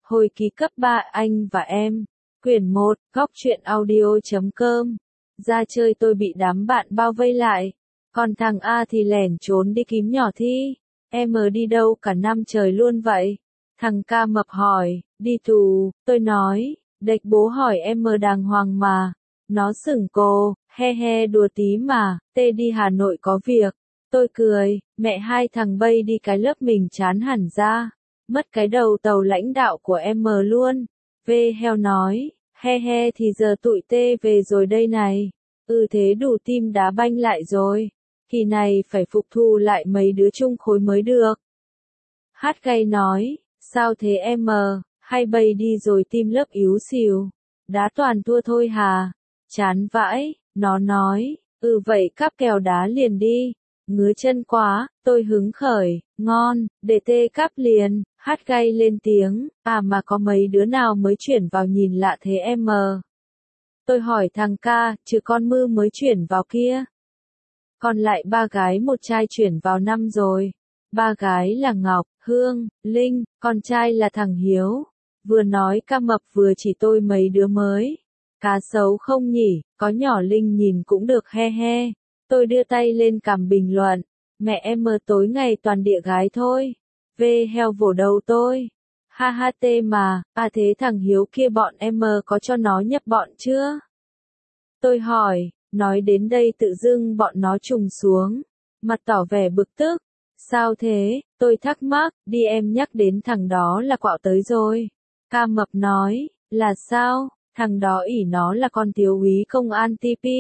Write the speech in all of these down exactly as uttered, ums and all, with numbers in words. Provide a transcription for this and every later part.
Hồi ký cấp ba anh và em. Quyển một, góc truyện audio chấm com. Ra chơi tôi bị đám bạn bao vây lại. Còn thằng A thì lẻn trốn đi kiếm nhỏ Thi. Em đi đâu cả năm trời luôn vậy? Thằng Ca mập hỏi, đi tù, tôi nói, đếch bố hỏi em đàng hoàng mà. Nó sửng cô, he he đùa tí mà, tê đi Hà Nội có việc. Tôi cười, mẹ hai thằng bay đi cái lớp mình chán hẳn ra. Mất cái đầu tàu lãnh đạo của em luôn. Vê heo nói, he he thì giờ tụi tê về rồi đây này. Ừ thế đủ tim đá banh lại rồi. Kỳ này phải phục thù lại mấy đứa chung khối mới được. Hát gay nói, sao thế em, hay bay đi rồi tim lớp yếu xìu. Đá toàn thua thôi hà. Chán vãi, nó nói, ừ vậy cắp kèo đá liền đi. Ngứa chân quá, tôi hứng khởi, ngon, để tê cắp liền, hát gay lên tiếng, à mà có mấy đứa nào mới chuyển vào nhìn lạ thế em. Tôi hỏi thằng Ca, chứ con Mư mới chuyển vào kia. Còn lại ba gái một trai chuyển vào năm rồi. Ba gái là Ngọc, Hương, Linh, con trai là thằng Hiếu. Vừa nói Ca mập vừa chỉ tôi mấy đứa mới. Cá xấu không nhỉ, có nhỏ Linh nhìn cũng được he he. Tôi đưa tay lên cằm bình luận, mẹ em tối ngày toàn địa gái thôi. Vê heo vỗ đầu tôi. Ha ha tê mà, à thế thằng Hiếu kia bọn em có cho nó nhập bọn chưa? Tôi hỏi, nói đến đây tự dưng bọn nó trùng xuống. Mặt tỏ vẻ bực tức. Sao thế, tôi thắc mắc, đi em nhắc đến thằng đó là quạo tới rồi. Ca mập nói, là sao, thằng đó ỷ nó là con thiếu úy công an tê pê.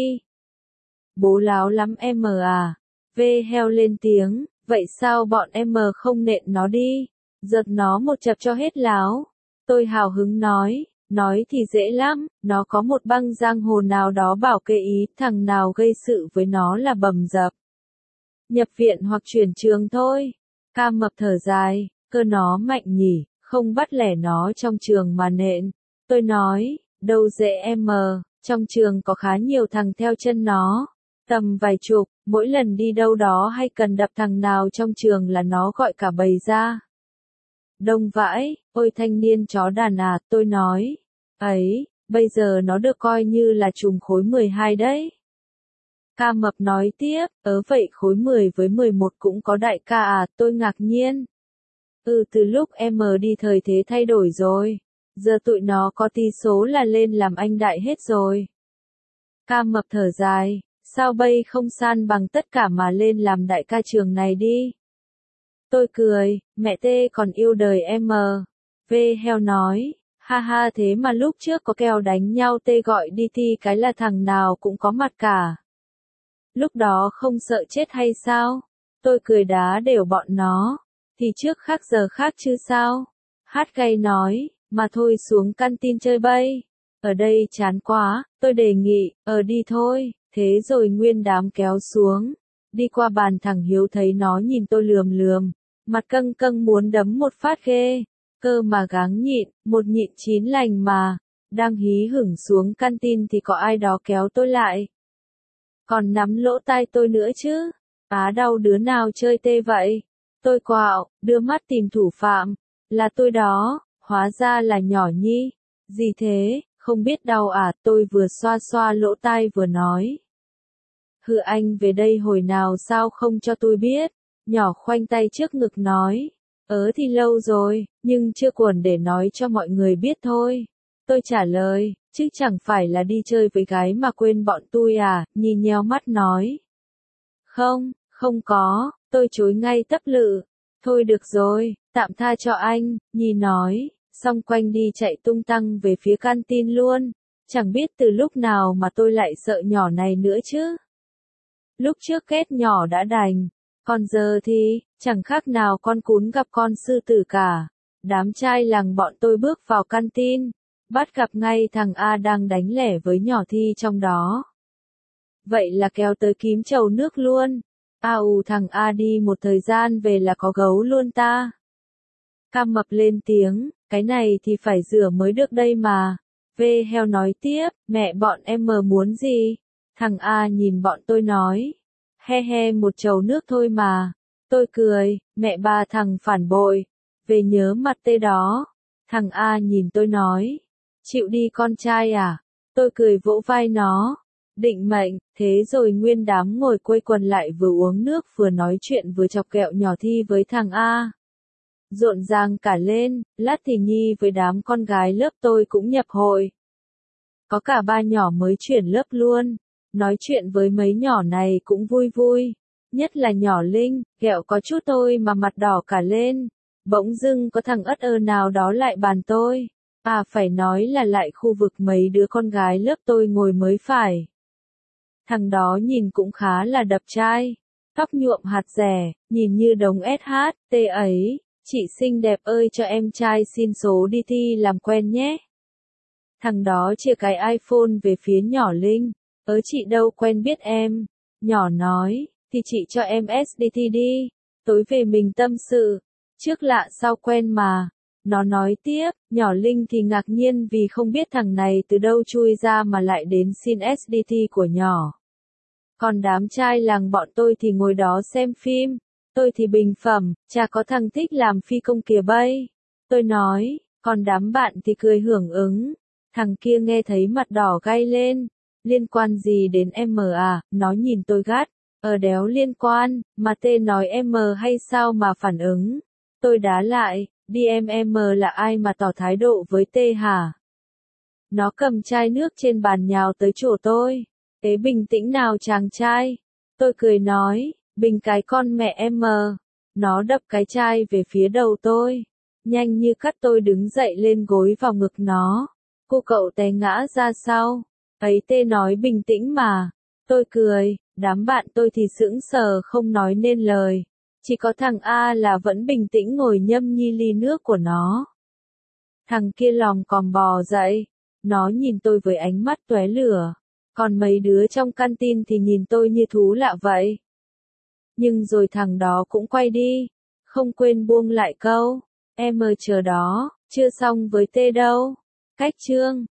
Bố láo lắm em à. Vê heo lên tiếng, vậy sao bọn em không nện nó đi, giật nó một chập cho hết láo. Tôi hào hứng nói, nói thì dễ lắm, nó có một băng giang hồ nào đó bảo kê ý, thằng nào gây sự với nó là bầm dập. Nhập viện hoặc chuyển trường thôi. Ca mập thở dài, cơ nó mạnh nhỉ, không bắt lẻ nó trong trường mà nện. Tôi nói, đâu dễ em, trong trường có khá nhiều thằng theo chân nó. Tầm vài chục, mỗi lần đi đâu đó hay cần đập thằng nào trong trường là nó gọi cả bầy ra. Đông vãi, ôi thanh niên chó đàn à, tôi nói. Ấy, bây giờ nó được coi như là trùm khối mười hai đấy. Ca mập nói tiếp, ớ vậy khối mười với mười một cũng có đại ca à, tôi ngạc nhiên. Ừ từ lúc em đi thời thế thay đổi rồi. Giờ tụi nó có tí số là lên làm anh đại hết rồi. Ca mập thở dài. Sao bây không san bằng tất cả mà lên làm đại ca trường này đi? Tôi cười, mẹ tê còn yêu đời em. Vê heo nói, ha ha thế mà lúc trước có kèo đánh nhau tê gọi đi thi cái là thằng nào cũng có mặt cả. Lúc đó không sợ chết hay sao? Tôi cười đá đều bọn nó. Thì trước khác giờ khác chứ sao? Hát gay nói, mà thôi xuống căn tin chơi bay. Ở đây chán quá, tôi đề nghị, ở đi thôi. Thế rồi nguyên đám kéo xuống. Đi qua bàn thằng Hiếu thấy nó nhìn tôi lườm lườm. Mặt căng căng muốn đấm một phát ghê. Cơ mà gắng nhịn, một nhịn chín lành mà. Đang hí hửng xuống căn tin thì có ai đó kéo tôi lại. Còn nắm lỗ tai tôi nữa chứ. Á đau đứa nào chơi tê vậy. Tôi quạo, đưa mắt tìm thủ phạm. Là tôi đó, hóa ra là nhỏ Nhi. Gì thế, không biết đau à, tôi vừa xoa xoa lỗ tai vừa nói. Hừ anh về đây hồi nào sao không cho tôi biết. Nhỏ khoanh tay trước ngực nói. Ớ thì lâu rồi, nhưng chưa cuồn để nói cho mọi người biết thôi. Tôi trả lời, chứ chẳng phải là đi chơi với gái mà quên bọn tôi à, Nhi nheo mắt nói. Không, không có, tôi chối ngay tấp lự. Thôi được rồi, tạm tha cho anh, Nhi nói, xong quanh đi chạy tung tăng về phía canteen luôn. Chẳng biết từ lúc nào mà tôi lại sợ nhỏ này nữa chứ. Lúc trước ghét nhỏ đã đành, còn giờ thì, chẳng khác nào con cún gặp con sư tử cả. Đám trai làng bọn tôi bước vào canteen, bắt gặp ngay thằng A đang đánh lẻ với nhỏ Thi trong đó. Vậy là kéo tới kiếm chầu nước luôn. A ù thằng A đi một thời gian về là có gấu luôn ta. Ca mập lên tiếng, cái này thì phải rửa mới được đây mà. Vê heo nói tiếp, mẹ bọn em muốn gì? Thằng A nhìn bọn tôi nói, he he một chầu nước thôi mà. Tôi cười, mẹ ba thằng phản bội, về nhớ mặt tê đó. Thằng A nhìn tôi nói, chịu đi con trai à? Tôi cười vỗ vai nó, định mệnh, thế rồi nguyên đám ngồi quây quần lại vừa uống nước vừa nói chuyện vừa chọc kẹo nhỏ Thi với thằng A. Rộn ràng cả lên, lát thì Nhi với đám con gái lớp tôi cũng nhập hội. Có cả ba nhỏ mới chuyển lớp luôn, nói chuyện với mấy nhỏ này cũng vui vui, nhất là nhỏ Linh, kẹo có chút tôi mà mặt đỏ cả lên. Bỗng dưng có thằng ất ơ nào đó lại bàn tôi, à phải nói là lại khu vực mấy đứa con gái lớp tôi ngồi mới phải. Thằng đó nhìn cũng khá là đập trai, tóc nhuộm hạt rẻ, nhìn như đống ét hát tê ấy, chị xinh đẹp ơi cho em trai xin số đi thi làm quen nhé. Thằng đó chia cái iPhone về phía nhỏ Linh, ớ chị đâu quen biết em, nhỏ nói, thì chị cho em ét đi thi đi, tối về mình tâm sự, trước lạ sau quen mà. Nó nói tiếp, nhỏ Linh thì ngạc nhiên vì không biết thằng này từ đâu chui ra mà lại đến xin ét đê tê của nhỏ. Còn đám trai làng bọn tôi thì ngồi đó xem phim, tôi thì bình phẩm, chả có thằng thích làm phi công kìa bay. Tôi nói, còn đám bạn thì cười hưởng ứng. Thằng kia nghe thấy mặt đỏ gay lên, liên quan gì đến em à, nó nhìn tôi gắt, ờ đéo liên quan, mà tên nói em hay sao mà phản ứng. Tôi đá lại, đi em em là ai mà tỏ thái độ với tê hả? Nó cầm chai nước trên bàn nhào tới chỗ tôi, thế bình tĩnh nào chàng trai. Tôi cười nói, bình cái con mẹ em. Nó đập cái chai về phía đầu tôi, nhanh như cắt tôi đứng dậy lên gối vào ngực nó. Cô cậu té ngã ra sau, ấy tê nói bình tĩnh mà. Tôi cười, đám bạn tôi thì sững sờ không nói nên lời. Chỉ có thằng A là vẫn bình tĩnh ngồi nhâm nhi ly nước của nó. Thằng kia lòng còm bò dậy, nó nhìn tôi với ánh mắt tóe lửa, còn mấy đứa trong căn tin thì nhìn tôi như thú lạ vậy. Nhưng rồi thằng đó cũng quay đi, không quên buông lại câu, em chờ đó, chưa xong với tê đâu. Cách chương